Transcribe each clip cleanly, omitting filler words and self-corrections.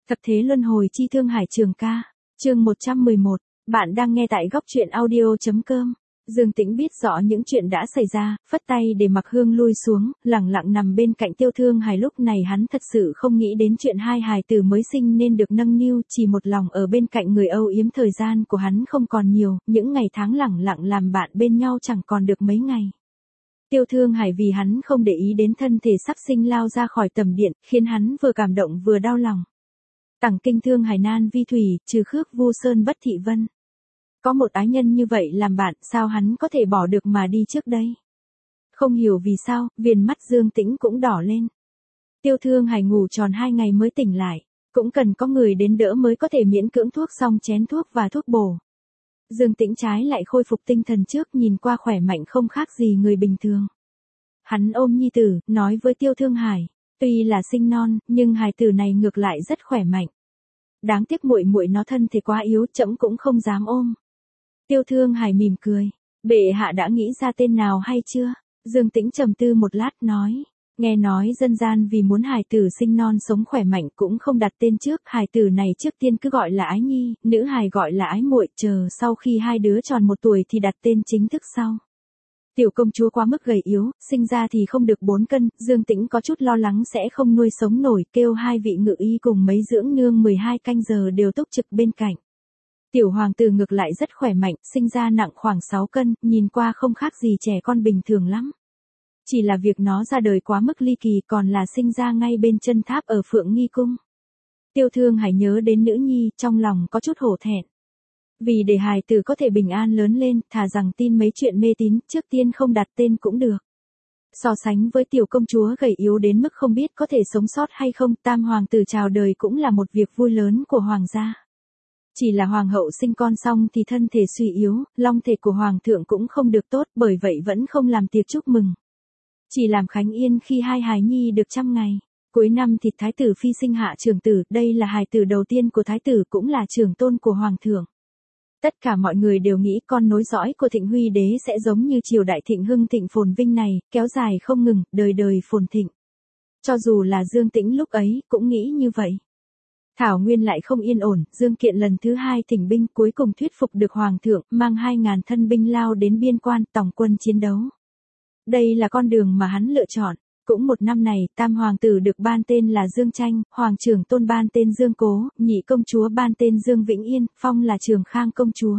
Thập thế luân hồi chi Thương Hải Trường ca, chương 111, bạn đang nghe tại góc truyện audio.com. Dương Tĩnh biết rõ những chuyện đã xảy ra, phất tay để Mặc Hương lui xuống, lẳng lặng nằm bên cạnh Tiêu Thương Hải. Lúc này hắn thật sự không nghĩ đến chuyện hai hài tử mới sinh nên được nâng niu, chỉ một lòng ở bên cạnh người âu yếm. Thời gian của hắn không còn nhiều, những ngày tháng lẳng lặng làm bạn bên nhau chẳng còn được mấy ngày. Tiêu Thương Hải vì hắn không để ý đến thân thể sắc sinh lao ra khỏi tầm điện, khiến hắn vừa cảm động vừa đau lòng. Tẳng kinh Thương Hải nan vi thủy, trừ khước vu sơn bất thị vân. Có một ái nhân như vậy làm bạn, sao hắn có thể bỏ được mà đi trước đây? Không hiểu vì sao, viền mắt Dương Tĩnh cũng đỏ lên. Tiêu Thương Hải ngủ tròn 2 ngày mới tỉnh lại, cũng cần có người đến đỡ mới có thể miễn cưỡng thuốc xong chén thuốc và thuốc bổ. Dương Tĩnh trái lại khôi phục tinh thần trước, nhìn qua khỏe mạnh không khác gì người bình thường. Hắn ôm nhi tử, nói với Tiêu Thương Hải, tuy là sinh non, nhưng hài tử này ngược lại rất khỏe mạnh. Đáng tiếc muội muội nó thân thể quá yếu, trẫm cũng không dám ôm. Tiêu Thương Hải mỉm cười, bệ hạ đã nghĩ ra tên nào hay chưa? Dương Tĩnh trầm tư một lát nói, nghe nói dân gian vì muốn hài tử sinh non sống khỏe mạnh cũng không đặt tên trước, hài tử này trước tiên cứ gọi là Ái Nhi, nữ hài gọi là Ái Muội, chờ sau khi hai đứa tròn 1 tuổi thì đặt tên chính thức sau. Tiểu công chúa quá mức gầy yếu, sinh ra thì không được 4 cân, Dương Tĩnh có chút lo lắng sẽ không nuôi sống nổi, kêu 2 vị ngự y cùng mấy dưỡng nương 12 canh giờ đều túc trực bên cạnh. Tiểu hoàng tử ngược lại rất khỏe mạnh, sinh ra nặng khoảng 6 cân, nhìn qua không khác gì trẻ con bình thường lắm. Chỉ là việc nó ra đời quá mức ly kỳ, còn là sinh ra ngay bên chân tháp ở Phượng Nghi Cung. Tiêu Thương Hải nhớ đến nữ nhi, trong lòng có chút hổ thẹn. Vì để hài tử có thể bình an lớn lên, thà rằng tin mấy chuyện mê tín, trước tiên không đặt tên cũng được. So sánh với tiểu công chúa gầy yếu đến mức không biết có thể sống sót hay không, tam hoàng tử chào đời cũng là một việc vui lớn của hoàng gia. Chỉ là hoàng hậu sinh con xong thì thân thể suy yếu, long thể của hoàng thượng cũng không được tốt, bởi vậy vẫn không làm tiệc chúc mừng. Chỉ làm khánh yên khi hai hài nhi được 100 ngày. Cuối năm thì thái tử phi sinh hạ trưởng tử, đây là hài tử đầu tiên của thái tử, cũng là trưởng tôn của hoàng thượng. Tất cả mọi người đều nghĩ con nối dõi của Thịnh Huy đế sẽ giống như triều đại Thịnh Hưng thịnh phồn vinh này, kéo dài không ngừng, đời đời phồn thịnh. Cho dù là Dương Tĩnh lúc ấy, cũng nghĩ như vậy. Thảo Nguyên lại không yên ổn, Dương Kiện lần thứ 2 thỉnh binh, cuối cùng thuyết phục được hoàng thượng, mang 2.000 thân binh lao đến biên quan, tổng quân chiến đấu. Đây là con đường mà hắn lựa chọn. Cũng một năm này, tam hoàng tử được ban tên là Dương Tranh, hoàng trưởng tôn ban tên Dương Cố, nhị công chúa ban tên Dương Vĩnh Yên, phong là Trường Khang công chúa.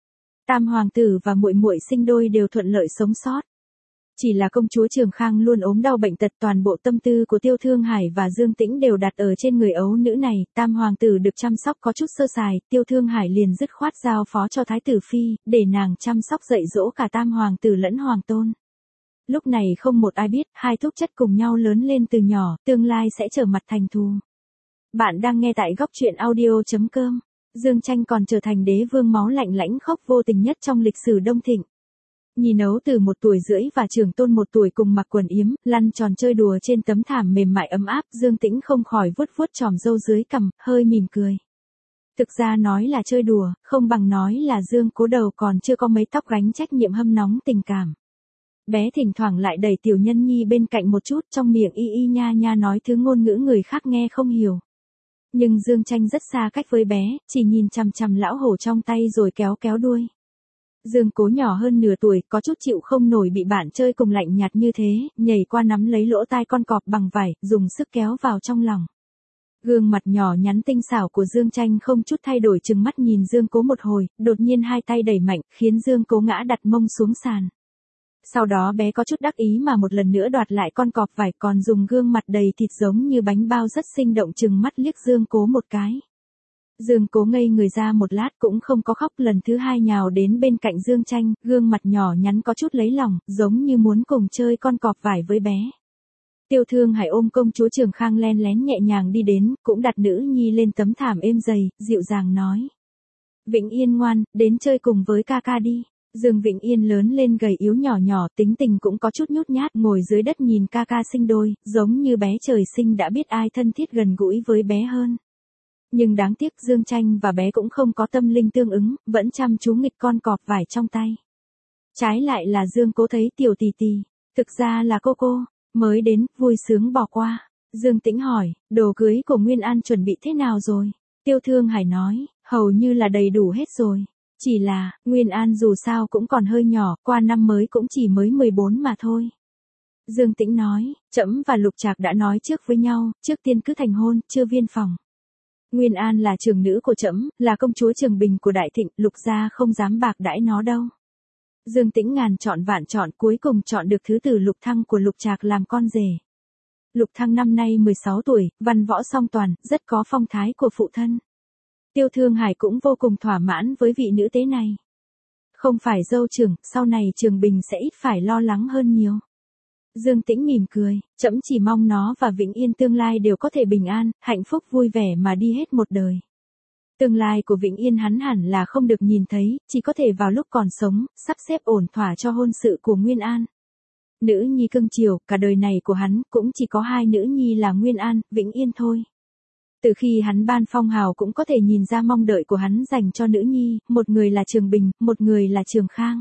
Tam hoàng tử và muội muội sinh đôi đều thuận lợi sống sót. Chỉ là công chúa Trường Khang luôn ốm đau bệnh tật, toàn bộ tâm tư của Tiêu Thương Hải và Dương Tĩnh đều đặt ở trên người ấu nữ này. Tam hoàng tử được chăm sóc có chút sơ sài, Tiêu Thương Hải liền dứt khoát giao phó cho thái tử phi, để nàng chăm sóc dạy dỗ cả tam hoàng tử lẫn hoàng tôn. Lúc này không một ai biết, hai thúc chất cùng nhau lớn lên từ nhỏ, tương lai sẽ trở mặt thành thù. Bạn đang nghe tại góc truyện audio.com. Dương Tranh còn trở thành đế vương máu lạnh lãnh khốc vô tình nhất trong lịch sử Đông Thịnh. Nhìn ấu từ 1 tuổi rưỡi và trưởng tôn 1 tuổi cùng mặc quần yếm, lăn tròn chơi đùa trên tấm thảm mềm mại ấm áp, Dương Tĩnh không khỏi vuốt vuốt chòm râu dưới cằm, hơi mỉm cười. Thực ra nói là chơi đùa, không bằng nói là Dương Cố đầu còn chưa có mấy tóc gánh trách nhiệm hâm nóng tình cảm. Bé thỉnh thoảng lại đẩy tiểu nhân nhi bên cạnh một chút, trong miệng y y nha nha nói thứ ngôn ngữ người khác nghe không hiểu. Nhưng Dương Tranh rất xa cách với bé, chỉ nhìn chằm chằm lão hổ trong tay rồi kéo kéo đuôi. Dương Cố nhỏ hơn nửa tuổi, có chút chịu không nổi bị bạn chơi cùng lạnh nhạt như thế, nhảy qua nắm lấy lỗ tai con cọp bằng vải, dùng sức kéo vào trong lòng. Gương mặt nhỏ nhắn tinh xảo của Dương Tranh không chút thay đổi, trừng mắt nhìn Dương Cố một hồi, đột nhiên hai tay đẩy mạnh, khiến Dương Cố ngã đặt mông xuống sàn. Sau đó bé có chút đắc ý mà một lần nữa đoạt lại con cọp vải, còn dùng gương mặt đầy thịt giống như bánh bao rất sinh động trừng mắt liếc Dương Cố một cái. Dương Cố ngây người ra một lát cũng không có khóc, lần thứ 2 nhào đến bên cạnh Dương Tranh, gương mặt nhỏ nhắn có chút lấy lòng, giống như muốn cùng chơi con cọp vải với bé. Tiêu Thương Hải ôm công chúa Trường Khang len lén nhẹ nhàng đi đến, cũng đặt nữ nhi lên tấm thảm êm dày, dịu dàng nói. Vĩnh Yên ngoan, đến chơi cùng với ca ca đi. Dương Vĩnh Yên lớn lên gầy yếu nhỏ nhỏ, tính tình cũng có chút nhút nhát, ngồi dưới đất nhìn ca ca sinh đôi, giống như bé trời sinh đã biết ai thân thiết gần gũi với bé hơn. Nhưng đáng tiếc Dương Tranh và bé cũng không có tâm linh tương ứng, vẫn chăm chú nghịch con cọp vải trong tay. Trái lại là Dương Cố thấy tiểu tỷ tỷ, thực ra là cô mới đến, vui sướng bỏ qua. Dương Tĩnh hỏi, đồ cưới của Nguyên An chuẩn bị thế nào rồi? Tiêu Thương Hải nói, hầu như là đầy đủ hết rồi. Chỉ là, Nguyên An dù sao cũng còn hơi nhỏ, qua năm mới cũng chỉ mới 14 mà thôi. Dương Tĩnh nói, trẫm và Lục Trạc đã nói trước với nhau, trước tiên cứ thành hôn, chưa viên phòng. Nguyên An là trưởng nữ của trẫm, là công chúa Trường Bình của Đại Thịnh, Lục gia không dám bạc đãi nó đâu. Dương Tĩnh ngàn chọn vạn chọn, cuối cùng chọn được thứ tử Lục Thăng của Lục Trạc làm con rể. Lục Thăng năm nay 16 tuổi, văn võ song toàn, rất có phong thái của phụ thân. Tiêu Thương Hải cũng vô cùng thỏa mãn với vị nữ tế này. Không phải dâu trưởng, sau này Trường Bình sẽ ít phải lo lắng hơn nhiều. Dương Tĩnh mỉm cười, trẫm chỉ mong nó và Vĩnh Yên tương lai đều có thể bình an, hạnh phúc vui vẻ mà đi hết một đời. Tương lai của Vĩnh Yên hắn hẳn là không được nhìn thấy, chỉ có thể vào lúc còn sống, sắp xếp ổn thỏa cho hôn sự của Nguyên An. Nữ nhi cưng chiều, cả đời này của hắn cũng chỉ có hai nữ nhi là Nguyên An, Vĩnh Yên thôi. Từ khi hắn ban phong hào cũng có thể nhìn ra mong đợi của hắn dành cho nữ nhi, một người là Trường Bình, một người là Trường Khang.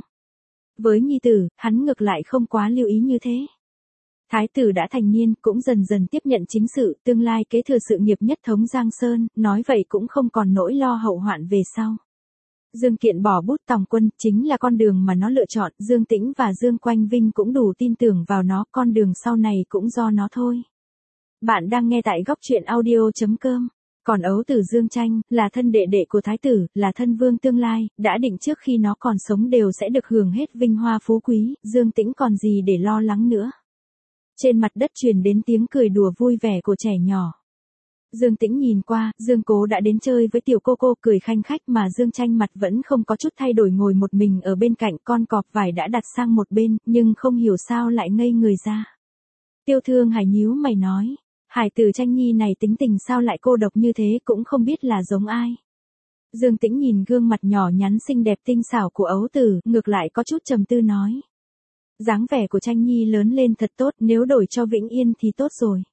Với nhi tử, hắn ngược lại không quá lưu ý như thế. Thái tử đã thành niên, cũng dần dần tiếp nhận chính sự, tương lai kế thừa sự nghiệp nhất thống Giang Sơn, nói vậy cũng không còn nỗi lo hậu hoạn về sau. Dương Kiện bỏ bút tòng quân, chính là con đường mà nó lựa chọn, Dương Tĩnh và Dương Quanh Vinh cũng đủ tin tưởng vào nó, con đường sau này cũng do nó thôi. Bạn đang nghe tại góc truyện audio.com. Còn ấu tử Dương Tranh, là thân đệ đệ của thái tử, là thân vương tương lai, đã định trước khi nó còn sống đều sẽ được hưởng hết vinh hoa phú quý, Dương Tĩnh còn gì để lo lắng nữa. Trên mặt đất truyền đến tiếng cười đùa vui vẻ của trẻ nhỏ. Dương Tĩnh nhìn qua, Dương Cố đã đến chơi với tiểu cô cười khanh khách mà Dương Tranh mặt vẫn không có chút thay đổi ngồi một mình ở bên cạnh, con cọp vải đã đặt sang một bên, nhưng không hiểu sao lại ngây người ra. Tiêu Thương Hải nhíu mày nói, hải tử Tranh Nhi này tính tình sao lại cô độc như thế cũng không biết là giống ai. Dương Tĩnh nhìn gương mặt nhỏ nhắn xinh đẹp tinh xảo của ấu tử, ngược lại có chút trầm tư nói. Dáng vẻ của Tranh Nhi lớn lên thật tốt, nếu đổi cho Vĩnh Yên thì tốt rồi.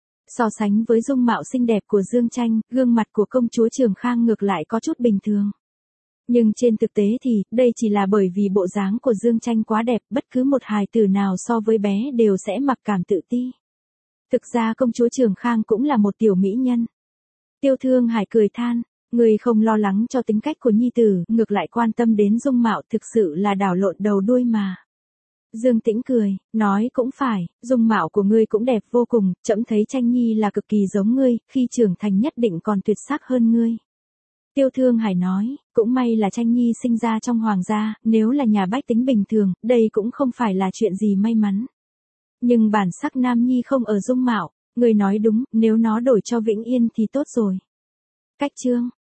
So sánh với dung mạo xinh đẹp của Dương Tranh, gương mặt của công chúa Trường Khang ngược lại có chút bình thường. Nhưng trên thực tế thì, đây chỉ là bởi vì bộ dáng của Dương Tranh quá đẹp, bất cứ một hài tử nào so với bé đều sẽ mặc cảm tự ti. Thực ra công chúa Trường Khang cũng là một tiểu mỹ nhân. Tiêu Thương Hải cười than, người không lo lắng cho tính cách của nhi tử, ngược lại quan tâm đến dung mạo, thực sự là đảo lộn đầu đuôi mà. Dương Tĩnh cười, nói cũng phải, dung mạo của ngươi cũng đẹp vô cùng, trẫm thấy Tranh Nhi là cực kỳ giống ngươi, khi trưởng thành nhất định còn tuyệt sắc hơn ngươi. Tiêu Thương Hải nói, cũng may là Tranh Nhi sinh ra trong hoàng gia, nếu là nhà bách tính bình thường, đây cũng không phải là chuyện gì may mắn. Nhưng bản sắc nam nhi không ở dung mạo, ngươi nói đúng, nếu nó đổi cho Vĩnh Yên thì tốt rồi. Cách chương